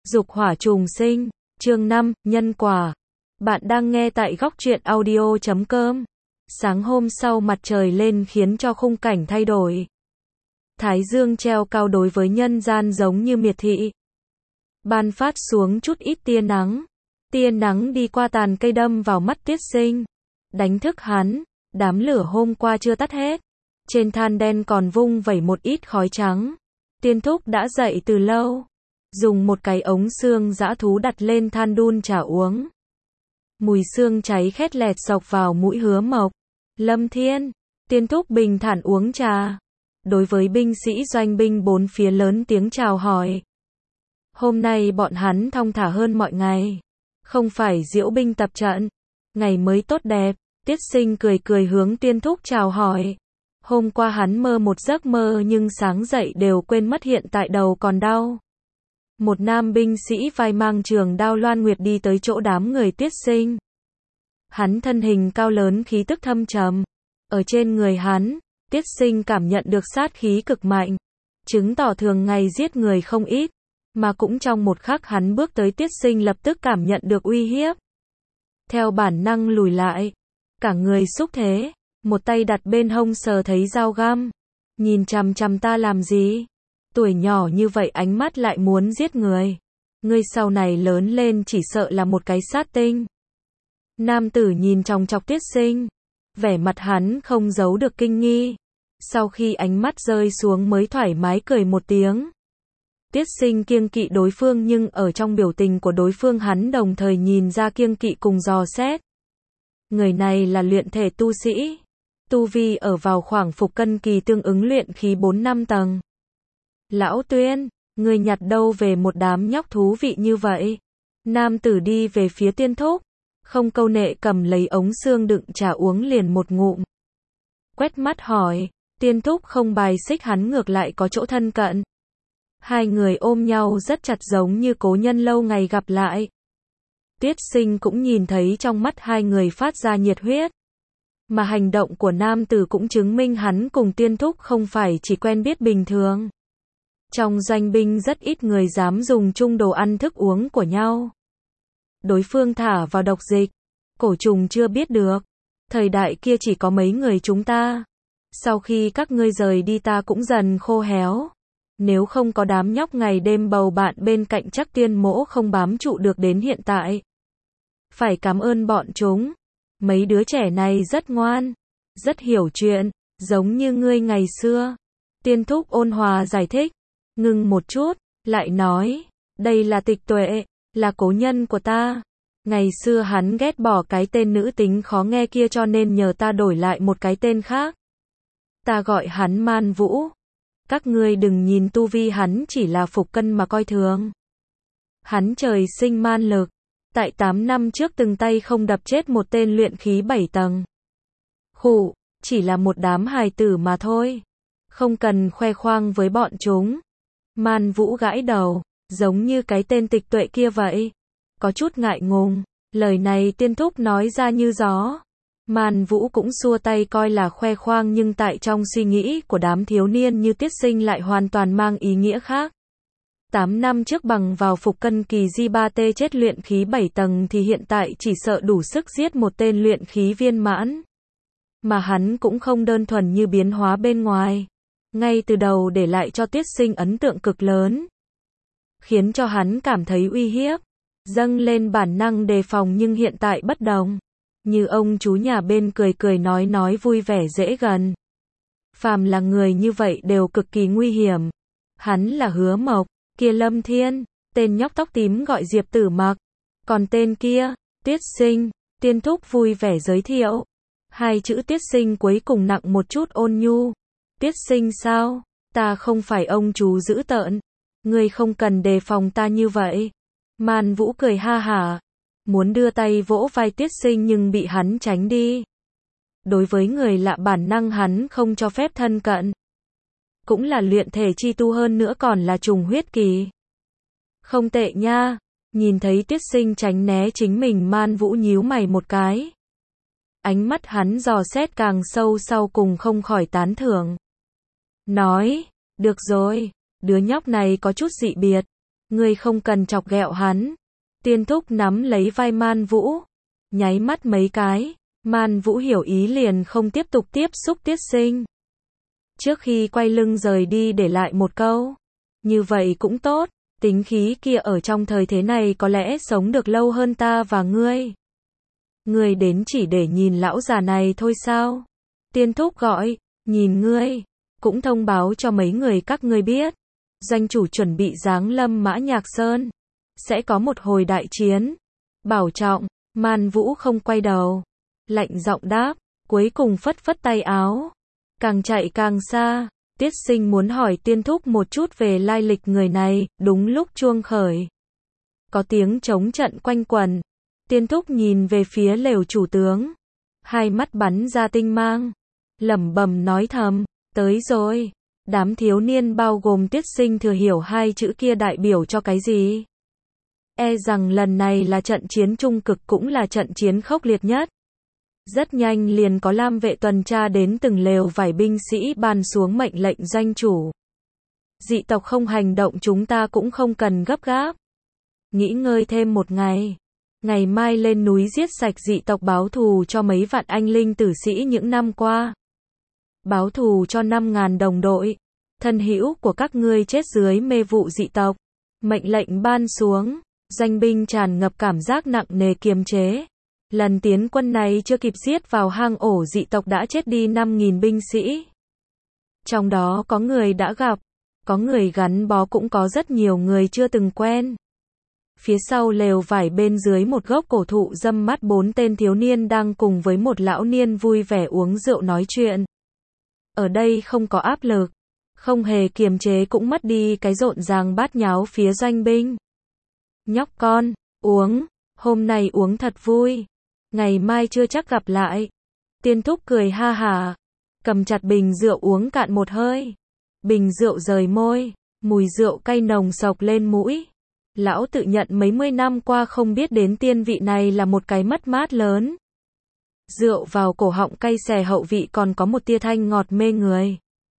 Dục hỏa trùng sinh, chương 5, nhân quả. Bạn đang nghe tại góc truyện audio.com. Sáng hôm sau mặt trời lên khiến cho khung cảnh thay đổi. Thái dương treo cao đối với nhân gian giống như miệt thị. Ban phát xuống chút ít tia nắng. Tia nắng đi qua tàn cây đâm vào mắt Tiết Sinh. Đánh thức hắn, đám lửa hôm qua chưa tắt hết. Trên than đen còn vung vẩy một ít khói trắng. Tiên Thúc đã dậy từ lâu. Dùng một cái ống xương dã thú đặt lên than đun trà uống. Mùi xương cháy khét lẹt xộc vào mũi Hứa Mộc. Lâm Thiên, Tiên Thúc bình thản uống trà. Đối với binh sĩ doanh binh bốn phía lớn tiếng chào hỏi. Hôm nay bọn hắn thong thả hơn mọi ngày. Không phải diễu binh tập trận. Ngày mới tốt đẹp. Tiết Sinh cười cười hướng Tiên Thúc chào hỏi. Hôm qua hắn mơ một giấc mơ nhưng sáng dậy đều quên mất hiện tại đầu còn đau. Một nam binh sĩ vai mang trường đao loan nguyệt đi tới chỗ đám người Tiết Sinh. Hắn thân hình cao lớn khí tức thâm trầm. Ở trên người hắn, Tiết Sinh cảm nhận được sát khí cực mạnh. Chứng tỏ thường ngày giết người không ít. Mà cũng trong một khắc hắn bước tới Tiết Sinh lập tức cảm nhận được uy hiếp. Theo bản năng lùi lại. Cả người xúc thế. Một tay đặt bên hông sờ thấy dao găm. Nhìn chằm chằm ta làm gì? Tuổi nhỏ như vậy ánh mắt lại muốn giết người. Ngươi sau này lớn lên chỉ sợ là một cái sát tinh. Nam tử nhìn chòng chọc Tiết Sinh. Vẻ mặt hắn không giấu được kinh nghi. Sau khi ánh mắt rơi xuống mới thoải mái cười một tiếng. Tiết Sinh kiêng kỵ đối phương nhưng ở trong biểu tình của đối phương hắn đồng thời nhìn ra kiêng kỵ cùng dò xét. Người này là luyện thể tu sĩ. Tu vi ở vào khoảng phục cân kỳ tương ứng luyện khí 4-5 tầng. Lão Tuyên, người nhặt đâu về một đám nhóc thú vị như vậy? Nam tử đi về phía Tiên Thúc. Không câu nệ cầm lấy ống xương đựng trà uống liền một ngụm. Quét mắt hỏi, Tiên Thúc không bài xích hắn ngược lại có chỗ thân cận. Hai người ôm nhau rất chặt giống như cố nhân lâu ngày gặp lại. Tiết Sinh cũng nhìn thấy trong mắt hai người phát ra nhiệt huyết. Mà hành động của nam tử cũng chứng minh hắn cùng Tiên Thúc không phải chỉ quen biết bình thường. Trong doanh binh rất ít người dám dùng chung đồ ăn thức uống của nhau. Đối phương thả vào độc dịch. Cổ trùng chưa biết được. Thời đại kia chỉ có mấy người chúng ta. Sau khi các ngươi rời đi ta cũng dần khô héo. Nếu không có đám nhóc ngày đêm bầu bạn bên cạnh chắc Tiên mỗ không bám trụ được đến hiện tại. Phải cảm ơn bọn chúng. Mấy đứa trẻ này rất ngoan. Rất hiểu chuyện. Giống như ngươi ngày xưa. Tiên Thúc ôn hòa giải thích. Ngừng một chút, lại nói, đây là Tịch Tuệ, là cố nhân của ta. Ngày xưa hắn ghét bỏ cái tên nữ tính khó nghe kia cho nên nhờ ta đổi lại một cái tên khác. Ta gọi hắn Man Vũ. Các ngươi đừng nhìn tu vi hắn chỉ là phục cân mà coi thường. Hắn trời sinh man lực. Tại 8 năm trước từng tay không đập chết một tên luyện khí 7 tầng. Khụ, chỉ là một đám hài tử mà thôi. Không cần khoe khoang với bọn chúng. Man Vũ gãi đầu, giống như cái tên Tịch Tuệ kia vậy. Có chút ngại ngùng, lời này Tiên Thúc nói ra như gió. Man Vũ cũng xua tay coi là khoe khoang nhưng tại trong suy nghĩ của đám thiếu niên như Tiết Sinh lại hoàn toàn mang ý nghĩa khác. 8 năm trước bằng vào phục cân kỳ J3T chết luyện khí 7 tầng thì hiện tại chỉ sợ đủ sức giết một tên luyện khí viên mãn. Mà hắn cũng không đơn thuần như biến hóa bên ngoài. Ngay từ đầu để lại cho Tiết Sinh ấn tượng cực lớn. Khiến cho hắn cảm thấy uy hiếp. Dâng lên bản năng đề phòng nhưng hiện tại bất đồng. Như ông chú nhà bên cười cười nói vui vẻ dễ gần. Phàm là người như vậy đều cực kỳ nguy hiểm. Hắn là Hứa Mộc, kia Lâm Thiên, tên nhóc tóc tím gọi Diệp Tử Mặc. Còn tên kia, Tiết Sinh, Tiên Thúc vui vẻ giới thiệu. Hai chữ Tiết Sinh cuối cùng nặng một chút ôn nhu. Tiết Sinh sao? Ta không phải ông chú dữ tợn. Ngươi không cần đề phòng ta như vậy. Man Vũ cười ha hả. Muốn đưa tay vỗ vai Tiết Sinh nhưng bị hắn tránh đi. Đối với người lạ bản năng hắn không cho phép thân cận. Cũng là luyện thể chi tu hơn nữa còn là trùng huyết kỳ. Không tệ nha. Nhìn thấy Tiết Sinh tránh né chính mình Man Vũ nhíu mày một cái. Ánh mắt hắn dò xét càng sâu sau cùng không khỏi tán thưởng. Nói, được rồi, đứa nhóc này có chút dị biệt. Ngươi không cần chọc ghẹo hắn. Tiên thúc nắm lấy vai Man Vũ, nháy mắt mấy cái, Man Vũ hiểu ý liền không tiếp tục tiếp xúc Tiết Sinh. Trước khi quay lưng rời đi để lại một câu, như vậy cũng tốt, tính khí kia ở trong thời thế này có lẽ sống được lâu hơn ta và ngươi. Ngươi đến chỉ để nhìn lão già này thôi sao? Tiên thúc gọi, nhìn ngươi, cũng thông báo cho mấy người các ngươi biết. Doanh chủ chuẩn bị giáng lâm Mã Nhạc Sơn. Sẽ có một hồi đại chiến. Bảo trọng, Man Vũ không quay đầu. Lạnh giọng đáp, cuối cùng phất phất tay áo. Càng chạy càng xa. Tiết Sinh muốn hỏi tiên thúc một chút về lai lịch người này, đúng lúc chuông khởi. Có tiếng trống trận quanh quẩn. Tiên thúc nhìn về phía lều chủ tướng. Hai mắt bắn ra tinh mang. Lẩm bẩm nói thầm, tới rồi. Đám thiếu niên bao gồm Tiết Sinh thừa hiểu hai chữ kia đại biểu cho cái gì. E rằng lần này là trận chiến trung cực cũng là trận chiến khốc liệt nhất. Rất nhanh liền có lam vệ tuần tra đến từng lều vải binh sĩ ban xuống mệnh lệnh doanh chủ. Dị tộc không hành động chúng ta cũng không cần gấp gáp. Nghỉ ngơi thêm một ngày. Ngày mai lên núi giết sạch dị tộc báo thù cho mấy vạn anh linh tử sĩ những năm qua. Báo thù cho 5.000 đồng đội. Thân hữu của các ngươi chết dưới mê vụ dị tộc. Mệnh lệnh ban xuống. Doanh binh tràn ngập cảm giác nặng nề kiềm chế. Lần tiến quân này chưa kịp giết vào hang ổ dị tộc đã chết đi 5.000 binh sĩ. Trong đó có người đã gặp, có người gắn bó cũng có rất nhiều người chưa từng quen. Phía sau lều vải bên dưới một gốc cổ thụ râm mát 4 tên thiếu niên đang cùng với một lão niên vui vẻ uống rượu nói chuyện. Ở đây không có áp lực, không hề kiềm chế cũng mất đi cái rộn ràng bát nháo phía doanh binh. Nhóc con, uống, hôm nay uống thật vui. Ngày mai chưa chắc gặp lại. Tiên thúc cười ha hả, cầm chặt bình rượu uống cạn một hơi. Bình rượu rời môi, mùi rượu cay nồng sộc lên mũi. Lão tự nhận mấy mươi năm qua không biết đến tiên vị này là một cái mất mát lớn. Rượu vào cổ họng cay xè hậu vị còn có một tia thanh ngọt mê người.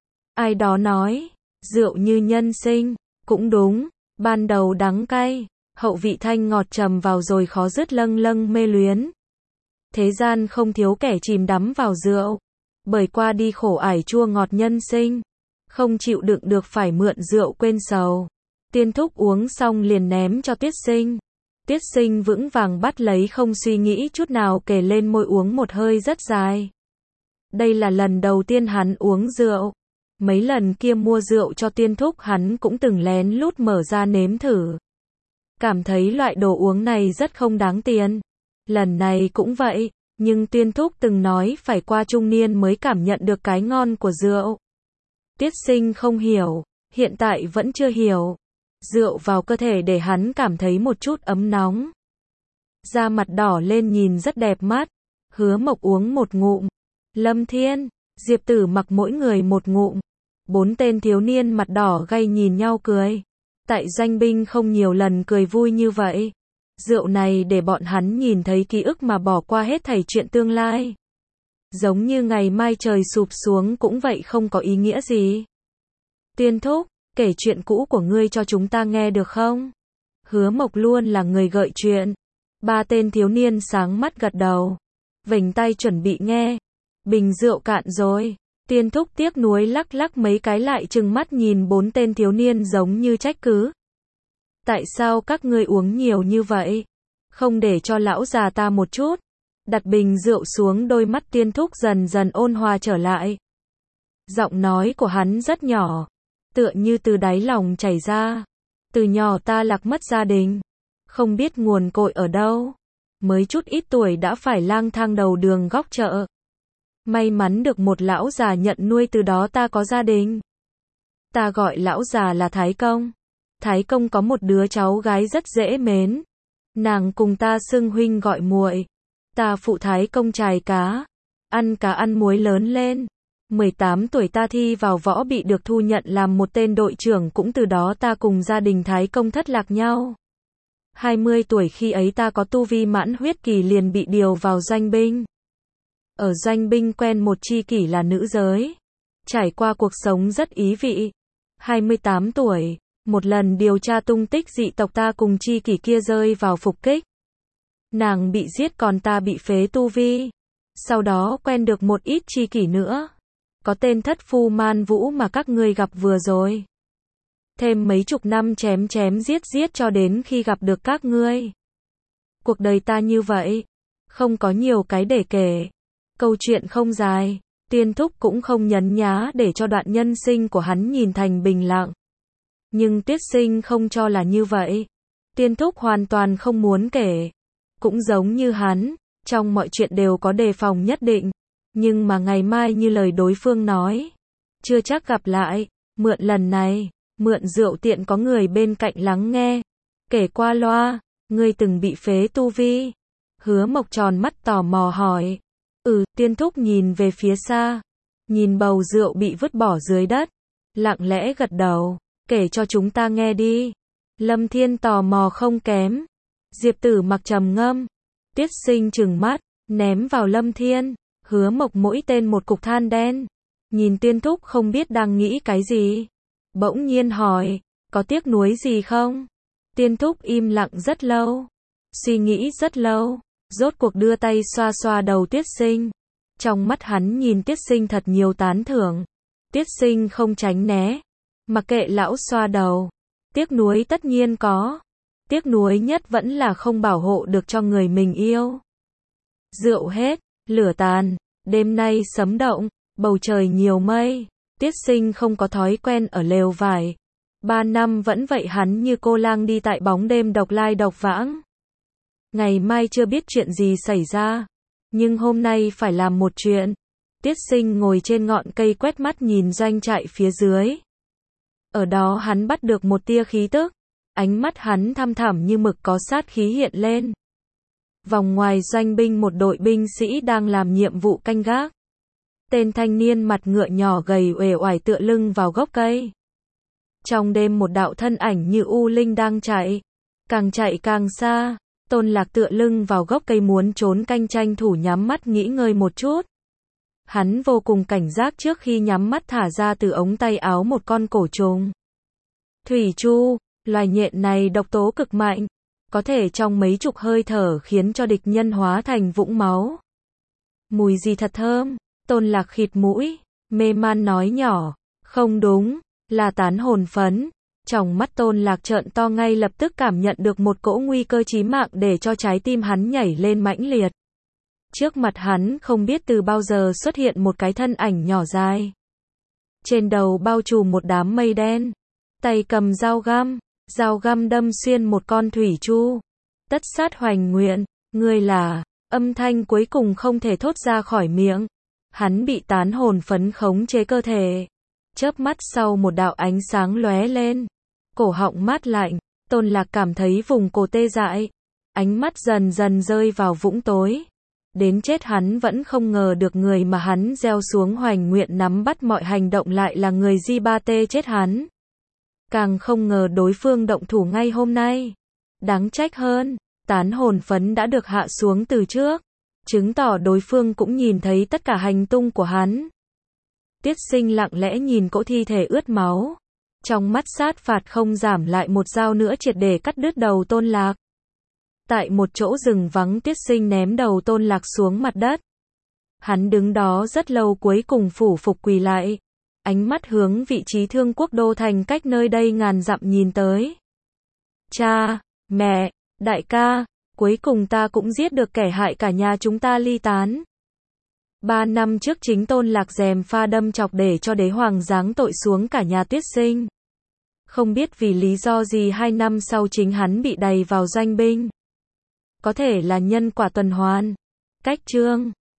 Ai đó nói, rượu như nhân sinh, cũng đúng, ban đầu đắng cay, hậu vị thanh ngọt trầm vào rồi khó dứt lâng lâng mê luyến. Thế gian không thiếu kẻ chìm đắm vào rượu, bởi qua đi khổ ải chua ngọt nhân sinh, không chịu đựng được phải mượn rượu quên sầu. Tiên thúc uống xong liền ném cho Tiết Sinh. Tiết Sinh vững vàng bắt lấy không suy nghĩ chút nào kề lên môi uống một hơi rất dài. Đây là lần đầu tiên hắn uống rượu. Mấy lần kia mua rượu cho tiên thúc hắn cũng từng lén lút mở ra nếm thử. Cảm thấy loại đồ uống này rất không đáng tiền. Lần này cũng vậy, nhưng tiên thúc từng nói phải qua trung niên mới cảm nhận được cái ngon của rượu. Tiết Sinh không hiểu, hiện tại vẫn chưa hiểu. Rượu vào cơ thể để hắn cảm thấy một chút ấm nóng. Da mặt đỏ lên nhìn rất đẹp mắt. Hứa Mộc uống một ngụm. Lâm Thiên, Diệp Tử Mặc mỗi người một ngụm. 4 tên thiếu niên mặt đỏ gay nhìn nhau cười. Tại doanh binh không nhiều lần cười vui như vậy. Rượu này để bọn hắn nhìn thấy ký ức mà bỏ qua hết thảy chuyện tương lai. Giống như ngày mai trời sụp xuống cũng vậy không có ý nghĩa gì. Tiên thúc, kể chuyện cũ của ngươi cho chúng ta nghe được không? Hứa Mộc luôn là người gợi chuyện. 3 tên thiếu niên sáng mắt gật đầu. Vểnh tay chuẩn bị nghe. Bình rượu cạn rồi. Tiên thúc tiếc nuối lắc lắc mấy cái lại trừng mắt nhìn 4 tên thiếu niên giống như trách cứ. Tại sao các ngươi uống nhiều như vậy? Không để cho lão già ta một chút. Đặt bình rượu xuống đôi mắt tiên thúc dần dần ôn hòa trở lại. Giọng nói của hắn rất nhỏ. Tựa như từ đáy lòng chảy ra. Từ nhỏ ta lạc mất gia đình. Không biết nguồn cội ở đâu. Mới chút ít tuổi đã phải lang thang đầu đường góc chợ. May mắn được một lão già nhận nuôi từ đó ta có gia đình. Ta gọi lão già là Thái Công. Thái Công có một đứa cháu gái rất dễ mến. Nàng cùng ta xưng huynh gọi muội. Ta phụ Thái Công chài cá. Ăn cá ăn muối lớn lên. 18 tuổi ta thi vào võ bị được thu nhận làm một tên đội trưởng cũng từ đó ta cùng gia đình Thái Công thất lạc nhau. 20 tuổi khi ấy ta có tu vi mãn huyết kỳ liền bị điều vào doanh binh. Ở doanh binh quen một tri kỷ là nữ giới. Trải qua cuộc sống rất ý vị. 28 tuổi, Một lần điều tra tung tích dị tộc ta cùng chi kỷ kia rơi vào phục kích. Nàng bị giết còn ta bị phế tu vi. Sau đó quen được một ít chi kỷ nữa. Có tên thất phu man vũ mà các ngươi gặp vừa rồi. Thêm mấy chục năm chém chém giết giết cho đến khi gặp được các ngươi. Cuộc đời ta như vậy. Không có nhiều cái để kể. Câu chuyện không dài. Tiên Thúc cũng không nhấn nhá để cho đoạn nhân sinh của hắn nhìn thành bình lặng. Nhưng Tiết Sinh không cho là như vậy. Tiên Thúc hoàn toàn không muốn kể. Cũng giống như hắn, trong mọi chuyện đều có đề phòng nhất định. Nhưng mà ngày mai như lời đối phương nói. Chưa chắc gặp lại, mượn lần này, mượn rượu tiện có người bên cạnh lắng nghe. Kể qua loa, ngươi từng bị phế tu vi. Hứa Mộc tròn mắt tò mò hỏi. Tiên Thúc nhìn về phía xa. Nhìn bầu rượu bị vứt bỏ dưới đất. Lặng lẽ gật đầu. Kể cho chúng ta nghe đi. Lâm Thiên tò mò không kém. Diệp Tử Mặc trầm ngâm. Tiết Sinh trừng mắt, ném vào Lâm Thiên. Hứa Mộc mỗi tên một cục than đen. Nhìn Tiên Thúc không biết đang nghĩ cái gì. Bỗng nhiên hỏi, có tiếc nuối gì không? Tiên Thúc im lặng rất lâu. Suy nghĩ rất lâu. Rốt cuộc đưa tay xoa xoa đầu Tiết Sinh. Trong mắt hắn nhìn Tiết Sinh thật nhiều tán thưởng. Tiết Sinh không tránh né. Mặc kệ lão xoa đầu. Tiếc nuối tất nhiên có. Tiếc nuối nhất vẫn là không bảo hộ được cho người mình yêu. Rượu hết, lửa tàn, đêm nay sấm động, bầu trời nhiều mây. Tiết Sinh không có thói quen ở lều vải. 3 năm vẫn vậy hắn như cô lang đi tại bóng đêm độc lai độc vãng. Ngày mai chưa biết chuyện gì xảy ra. Nhưng hôm nay phải làm một chuyện. Tiết Sinh ngồi trên ngọn cây quét mắt nhìn doanh trại phía dưới. Ở đó hắn bắt được một tia khí tức. Ánh mắt hắn thăm thẳm như mực có sát khí hiện lên. Vòng ngoài doanh binh một đội binh sĩ đang làm nhiệm vụ canh gác. Tên thanh niên mặt ngựa nhỏ gầy uể oải tựa lưng vào gốc cây. Trong đêm một đạo thân ảnh như u linh đang chạy. Chạy càng xa. Tôn Lạc tựa lưng vào gốc cây muốn trốn canh tranh thủ nhắm mắt nghỉ ngơi một chút. Hắn vô cùng cảnh giác trước khi nhắm mắt thả ra từ ống tay áo một con cổ trùng. Thủy Chu, loài nhện này độc tố cực mạnh, có thể trong mấy chục hơi thở khiến cho địch nhân hóa thành vũng máu. Mùi gì thật thơm, Tôn Lạc khịt mũi, mê man nói nhỏ, không đúng, là tán hồn phấn. Trong mắt Tôn Lạc trợn to ngay lập tức cảm nhận được một cỗ nguy cơ chí mạng để cho trái tim hắn nhảy lên mãnh liệt. Trước mặt hắn không biết từ bao giờ xuất hiện một cái thân ảnh nhỏ dài. Trên đầu bao trùm một đám mây đen. Tay cầm dao găm đâm xuyên một con thủy chu. Tất sát hoành nguyện, ngươi là, âm thanh cuối cùng không thể thốt ra khỏi miệng. Hắn bị tán hồn phấn khống chế cơ thể. Chớp mắt sau một đạo ánh sáng lóe lên. Cổ họng mát lạnh, Tôn Lạc cảm thấy vùng cổ tê dại. Ánh mắt dần dần rơi vào vũng tối. Đến chết hắn vẫn không ngờ được người mà hắn gieo xuống hoành nguyện nắm bắt mọi hành động lại là người Di Ba Tê chết hắn. Càng không ngờ đối phương động thủ ngay hôm nay. Đáng trách hơn, tán hồn phấn đã được hạ xuống từ trước. Chứng tỏ đối phương cũng nhìn thấy tất cả hành tung của hắn. Tiết Sinh lặng lẽ nhìn cỗ thi thể ướt máu. Trong mắt sát phạt không giảm lại một dao nữa triệt để cắt đứt đầu Tôn Lạc. Tại một chỗ rừng vắng Tiết Sinh ném đầu Tôn Lạc xuống mặt đất. Hắn đứng đó rất lâu cuối cùng phủ phục quỳ lại. Ánh mắt hướng vị trí Thương Quốc đô thành cách nơi đây ngàn dặm nhìn tới. Cha, mẹ, đại ca, cuối cùng ta cũng giết được kẻ hại cả nhà chúng ta ly tán. 3 năm trước chính Tôn Lạc gièm pha đâm chọc để cho đế hoàng giáng tội xuống cả nhà Tiết Sinh. Không biết vì lý do gì 2 năm sau chính hắn bị đày vào doanh binh. Có thể là nhân quả tuần hoàn. Cách chương